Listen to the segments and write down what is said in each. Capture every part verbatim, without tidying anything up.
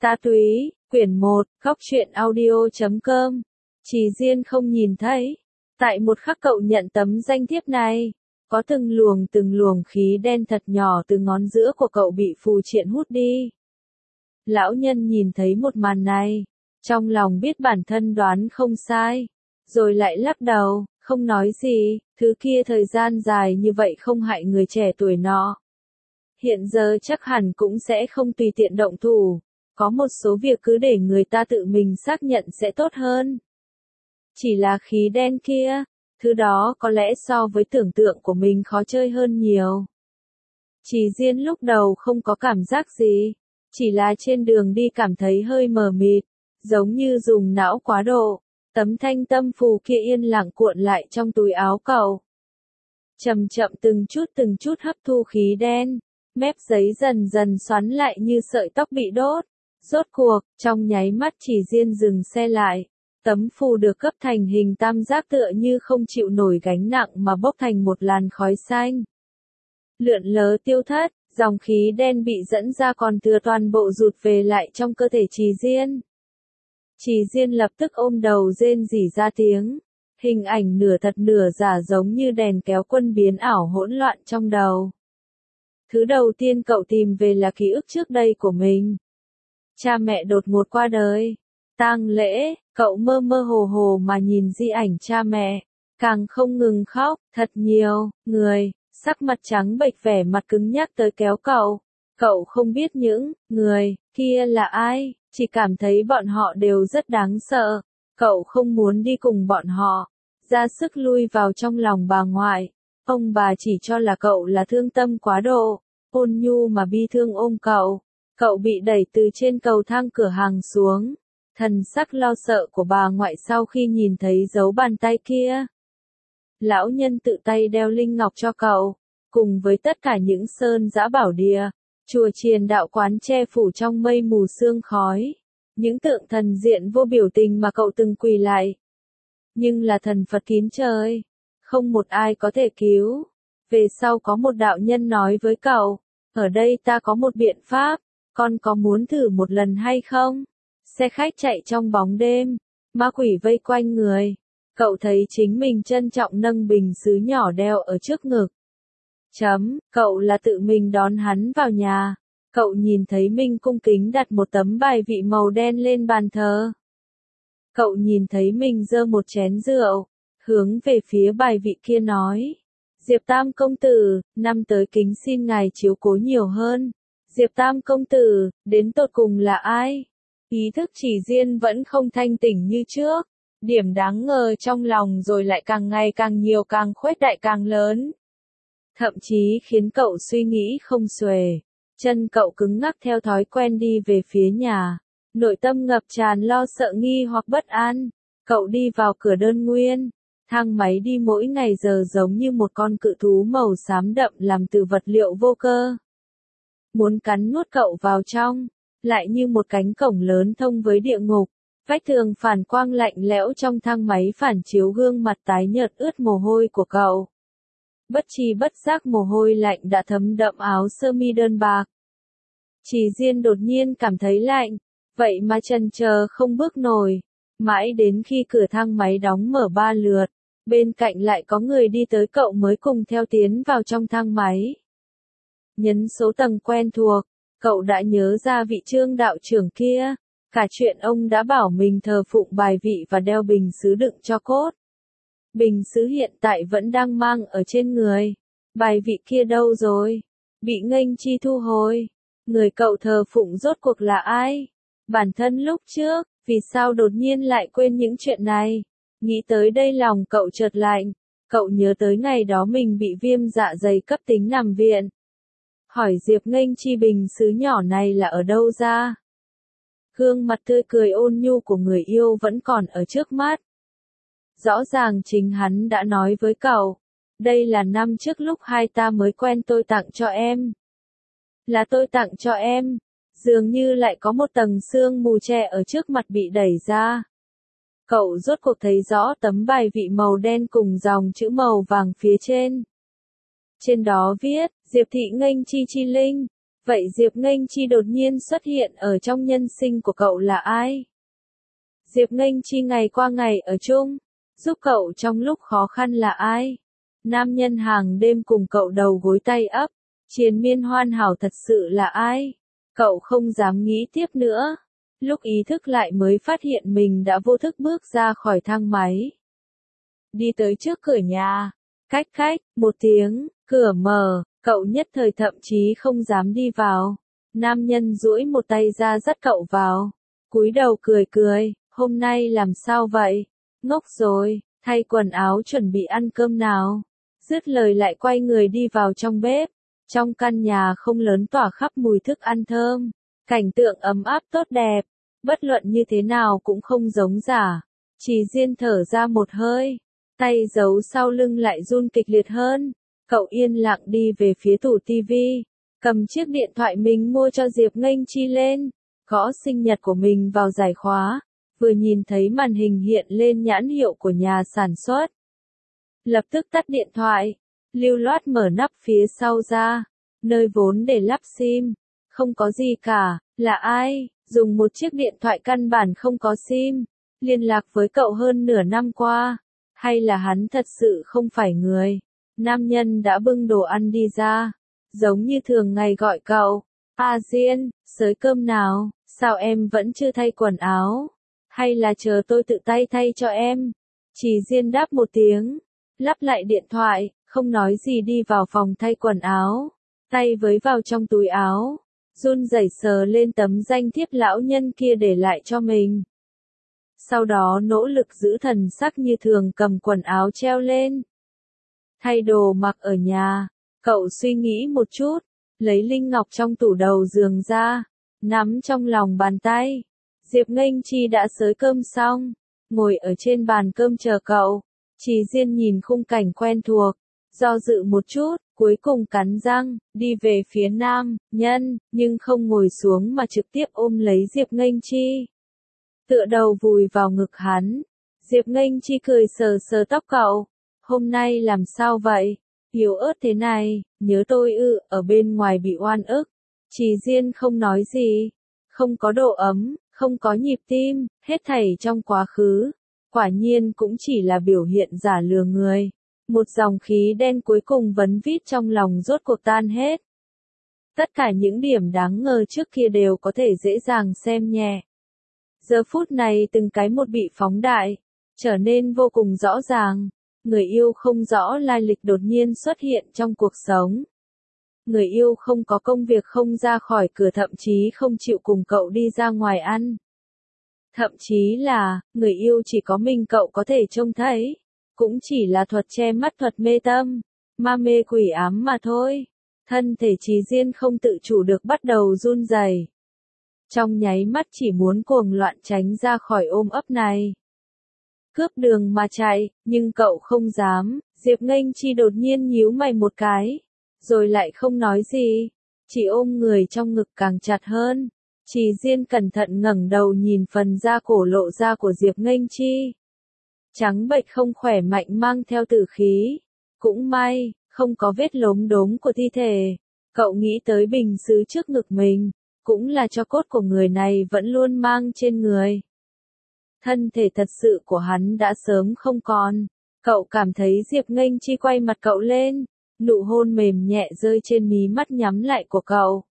Ta Túy, quyển một, góc truyện audio chấm com. Trì Diên không nhìn thấy. Tại một khắc cậu nhận tấm danh thiếp này, có từng luồng từng luồng khí đen thật nhỏ từ ngón giữa của cậu bị phù triện hút đi. Lão nhân nhìn thấy một màn này, trong lòng biết bản thân đoán không sai, rồi lại lắc đầu, không nói gì, thứ kia thời gian dài như vậy không hại người trẻ tuổi nọ. Hiện giờ chắc hẳn cũng sẽ không tùy tiện động thủ, có một số việc cứ để người ta tự mình xác nhận sẽ tốt hơn. Chỉ là khí đen kia, thứ đó có lẽ so với tưởng tượng của mình khó chơi hơn nhiều. Trì Diên lúc đầu không có cảm giác gì, chỉ là trên đường đi cảm thấy hơi mờ mịt, giống như dùng não quá độ. Tấm thanh tâm phù kia yên lặng cuộn lại trong túi áo cậu. Chậm chậm từng chút từng chút hấp thu khí đen, mép giấy dần dần xoắn lại như sợi tóc bị đốt. Rốt cuộc, trong nháy mắt Trì Diên dừng xe lại. Tấm phù được cấp thành hình tam giác tựa như không chịu nổi gánh nặng mà bốc thành một làn khói xanh. Lượn lờ tiêu thất, dòng khí đen bị dẫn ra còn thừa toàn bộ rụt về lại trong cơ thể Trì Diên. Trì Diên lập tức ôm đầu rên rỉ ra tiếng. Hình ảnh nửa thật nửa giả giống như đèn kéo quân biến ảo hỗn loạn trong đầu. Thứ đầu tiên cậu tìm về là ký ức trước đây của mình. Cha mẹ đột ngột qua đời. Tang lễ, cậu mơ mơ hồ hồ mà nhìn di ảnh cha mẹ. Càng không ngừng khóc, thật nhiều, người, sắc mặt trắng bệch vẻ mặt cứng nhắc tới kéo cậu. Cậu không biết những, người, kia là ai, chỉ cảm thấy bọn họ đều rất đáng sợ. Cậu không muốn đi cùng bọn họ, ra sức lui vào trong lòng bà ngoại. Ông bà chỉ cho là cậu là thương tâm quá độ, ôn nhu mà bi thương ôm cậu. Cậu bị đẩy từ trên cầu thang cửa hàng xuống. Thần sắc lo sợ của bà ngoại sau khi nhìn thấy dấu bàn tay kia. Lão nhân tự tay đeo linh ngọc cho cậu, cùng với tất cả những sơn giã bảo địa, chùa chiền đạo quán che phủ trong mây mù sương khói. Những tượng thần diện vô biểu tình mà cậu từng quỳ lại. Nhưng là thần Phật kín trời, không một ai có thể cứu. Về sau có một đạo nhân nói với cậu, ở đây ta có một biện pháp, con có muốn thử một lần hay không? Xe khách chạy trong bóng đêm, ma quỷ vây quanh người. Cậu thấy chính mình trân trọng nâng bình sứ nhỏ đeo ở trước ngực. Chấm, cậu là tự mình đón hắn vào nhà. Cậu nhìn thấy Minh cung kính đặt một tấm bài vị màu đen lên bàn thờ. Cậu nhìn thấy mình giơ một chén rượu, hướng về phía bài vị kia nói. Diệp Tam công tử, năm tới kính xin ngài chiếu cố nhiều hơn. Diệp Tam công tử, đến tột cùng là ai? Ý thức Trì Diên vẫn không thanh tỉnh như trước. Điểm đáng ngờ trong lòng rồi lại càng ngày càng nhiều càng khuếch đại càng lớn. Thậm chí khiến cậu suy nghĩ không xuể. Chân cậu cứng ngắc theo thói quen đi về phía nhà. Nội tâm ngập tràn lo sợ nghi hoặc bất an. Cậu đi vào cửa đơn nguyên. Thang máy đi mỗi ngày giờ giống như một con cự thú màu xám đậm làm từ vật liệu vô cơ. Muốn cắn nuốt cậu vào trong, lại như một cánh cổng lớn thông với địa ngục. Vách tường phản quang lạnh lẽo trong thang máy phản chiếu gương mặt tái nhợt ướt mồ hôi của cậu. Bất tri bất giác mồ hôi lạnh đã thấm đậm áo sơ mi đơn bạc. Trì Diên đột nhiên cảm thấy lạnh, vậy mà chần chờ không bước nổi. Mãi đến khi cửa thang máy đóng mở ba lượt, bên cạnh lại có người đi tới cậu mới cùng theo tiến vào trong thang máy. Nhấn số tầng quen thuộc, cậu đã nhớ ra vị Trương đạo trưởng kia, cả chuyện ông đã bảo mình thờ phụng bài vị và đeo bình sứ đựng cho cốt. Bình sứ hiện tại vẫn đang mang ở trên người. Bài vị kia đâu rồi? Bị nghênh chi thu hồi. Người cậu thờ phụng rốt cuộc là ai? Bản thân lúc trước, vì sao đột nhiên lại quên những chuyện này? Nghĩ tới đây lòng cậu chợt lạnh. Cậu nhớ tới ngày đó mình bị viêm dạ dày cấp tính nằm viện. Hỏi Diệp nghênh chi bình sứ nhỏ này là ở đâu ra? Gương mặt tươi cười ôn nhu của người yêu vẫn còn ở trước mắt. Rõ ràng chính hắn đã nói với cậu. Đây là năm trước lúc hai ta mới quen tôi tặng cho em. Là tôi tặng cho em. Dường như lại có một tầng sương mù che ở trước mặt bị đẩy ra. Cậu rốt cuộc thấy rõ tấm bài vị màu đen cùng dòng chữ màu vàng phía trên. Trên đó viết, Diệp thị nghênh chi chi linh. Vậy Diệp Nghênh Chi đột nhiên xuất hiện ở trong nhân sinh của cậu là ai? Diệp Nghênh Chi ngày qua ngày ở chung, giúp cậu trong lúc khó khăn là ai? Nam nhân hàng đêm cùng cậu đầu gối tay ấp, triền miên hoàn hảo thật sự là ai? Cậu không dám nghĩ tiếp nữa. Lúc ý thức lại mới phát hiện mình đã vô thức bước ra khỏi thang máy. Đi tới trước cửa nhà. Cách cách, một tiếng, cửa mở, cậu nhất thời thậm chí không dám đi vào. Nam nhân duỗi một tay ra dắt cậu vào. Cúi đầu cười cười, hôm nay làm sao vậy? Ngốc rồi, thay quần áo chuẩn bị ăn cơm nào. Dứt lời lại quay người đi vào trong bếp. Trong căn nhà không lớn tỏa khắp mùi thức ăn thơm. Cảnh tượng ấm áp tốt đẹp. Bất luận như thế nào cũng không giống giả. Chỉ riêng thở ra một hơi. Tay giấu sau lưng lại run kịch liệt hơn. Cậu yên lặng đi về phía tủ tivi. Cầm chiếc điện thoại mình mua cho Diệp Nghênh Chi lên. Gõ sinh nhật của mình vào giải khóa. Vừa nhìn thấy màn hình hiện lên nhãn hiệu của nhà sản xuất. Lập tức tắt điện thoại. Lưu loát mở nắp phía sau ra. Nơi vốn để lắp sim. Không có gì cả. Là ai? Dùng một chiếc điện thoại căn bản không có sim. Liên lạc với cậu hơn nửa năm qua. Hay là hắn thật sự không phải người? Nam nhân đã bưng đồ ăn đi ra. Giống như thường ngày gọi cậu. A Diên, xới cơm nào? Sao em vẫn chưa thay quần áo? Hay là chờ tôi tự tay thay cho em? Chỉ Diên đáp một tiếng. Lắp lại điện thoại, không nói gì đi vào phòng thay quần áo. Tay với vào trong túi áo. Run rẩy sờ lên tấm danh thiếp lão nhân kia để lại cho mình. Sau đó nỗ lực giữ thần sắc như thường cầm quần áo treo lên. Thay đồ mặc ở nhà, cậu suy nghĩ một chút, lấy linh ngọc trong tủ đầu giường ra, nắm trong lòng bàn tay. Diệp Nghênh Chi đã xới cơm xong, ngồi ở trên bàn cơm chờ cậu. Chỉ riêng nhìn khung cảnh quen thuộc, do dự một chút, cuối cùng cắn răng, đi về phía nam, nhân, nhưng không ngồi xuống mà trực tiếp ôm lấy Diệp Nghênh Chi. Tựa đầu vùi vào ngực hắn. Diệp Nghênh Chi cười sờ sờ tóc cậu. Hôm nay làm sao vậy? Yếu ớt thế này, nhớ tôi ư, ở bên ngoài bị oan ức. Chỉ riêng không nói gì. Không có độ ấm, không có nhịp tim, hết thảy trong quá khứ. Quả nhiên cũng chỉ là biểu hiện giả lừa người. Một dòng khí đen cuối cùng vấn vít trong lòng rốt cuộc tan hết. Tất cả những điểm đáng ngờ trước kia đều có thể dễ dàng xem nhẹ. Giờ phút này từng cái một bị phóng đại, trở nên vô cùng rõ ràng. Người yêu không rõ lai lịch đột nhiên xuất hiện trong cuộc sống. Người yêu không có công việc không ra khỏi cửa thậm chí không chịu cùng cậu đi ra ngoài ăn. Thậm chí là, người yêu chỉ có mình cậu có thể trông thấy. Cũng chỉ là thuật che mắt thuật mê tâm, ma mê quỷ ám mà thôi. Thân thể Trí Diên không tự chủ được bắt đầu run rẩy. Trong nháy mắt chỉ muốn cuồng loạn tránh ra khỏi ôm ấp này. Cướp đường mà chạy, nhưng cậu không dám. Diệp Nghênh Chi đột nhiên nhíu mày một cái, rồi lại không nói gì, chỉ ôm người trong ngực càng chặt hơn. Chỉ Diên cẩn thận ngẩng đầu nhìn phần da cổ lộ ra của Diệp Nghênh Chi. Trắng bệch không khỏe mạnh mang theo tử khí. Cũng may, không có vết lốm đốm của thi thể. Cậu nghĩ tới bình sứ trước ngực mình, cũng là cho cốt của người này vẫn luôn mang trên người. Thân thể thật sự của hắn đã sớm không còn. Cậu cảm thấy Diệp Nghênh Chi quay mặt cậu lên, nụ hôn mềm nhẹ rơi trên mí mắt nhắm lại của cậu.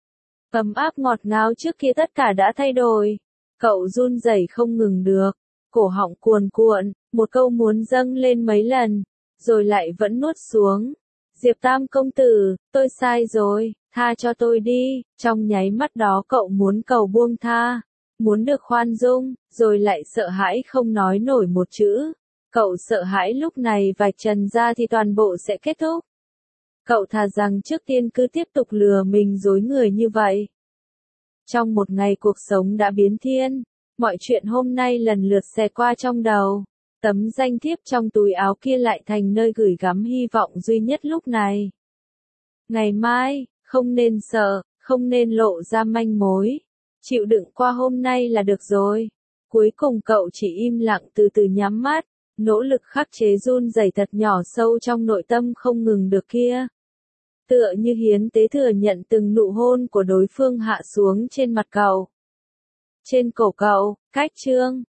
Ấm áp ngọt ngào trước kia tất cả đã thay đổi. Cậu run rẩy không ngừng được, cổ họng cuồn cuộn, một câu muốn dâng lên mấy lần, rồi lại vẫn nuốt xuống. Diệp Tam công tử, tôi sai rồi, tha cho tôi đi. Trong nháy mắt đó cậu muốn cầu buông tha, muốn được khoan dung, rồi lại sợ hãi không nói nổi một chữ. Cậu sợ hãi lúc này vạch trần ra thì toàn bộ sẽ kết thúc. Cậu thà rằng trước tiên cứ tiếp tục lừa mình dối người như vậy. Trong một ngày cuộc sống đã biến thiên, mọi chuyện hôm nay lần lượt xẹt qua trong đầu. Tấm danh thiếp trong túi áo kia lại thành nơi gửi gắm hy vọng duy nhất lúc này. Ngày mai, không nên sợ, không nên lộ ra manh mối. Chịu đựng qua hôm nay là được rồi. Cuối cùng cậu chỉ im lặng từ từ nhắm mắt, nỗ lực khắc chế run rẩy thật nhỏ sâu trong nội tâm không ngừng được kia. Tựa như hiến tế thừa nhận từng nụ hôn của đối phương hạ xuống trên mặt cậu, trên cổ cậu, cách chương.